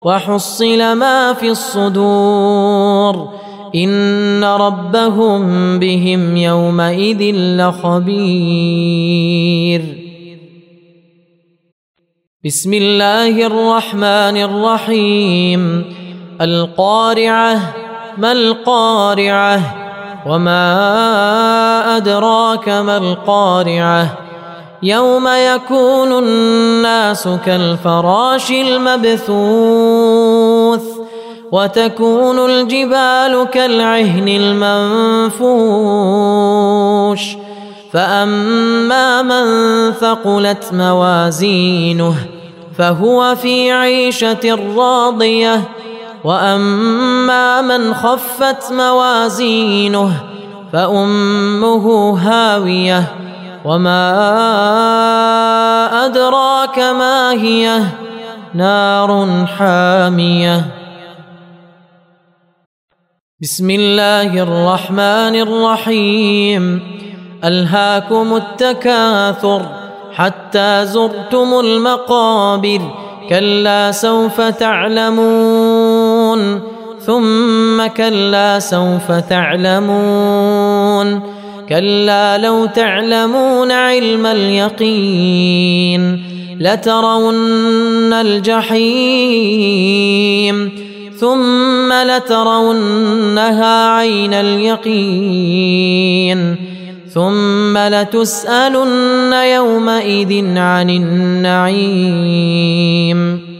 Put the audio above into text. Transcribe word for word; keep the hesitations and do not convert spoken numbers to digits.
وحصل ما في الصدور إن ربهم بهم يومئذ لخبير. بسم الله الرحمن الرحيم. القارعة ما القارعة وما أدراك ما القارعة يوم يكون الناس كالفراش المبثوث وتكون الجبال كالعهن المنفوش فأما من ثقلت موازينه فهو في عيشة راضية وأما من خفت موازينه فأمه هاوية وما أدراك ما هي نار حامية. بسم الله الرحمن الرحيم. ألهاكم التكاثر حتى زرتم المقابر كلا سوف تعلمون ثم كلا سوف تعلمون كلا لو تعلمون علم اليقين لترون الجحيم ثم لترونها عين اليقين ثم لتسألن يومئذ عن النعيم.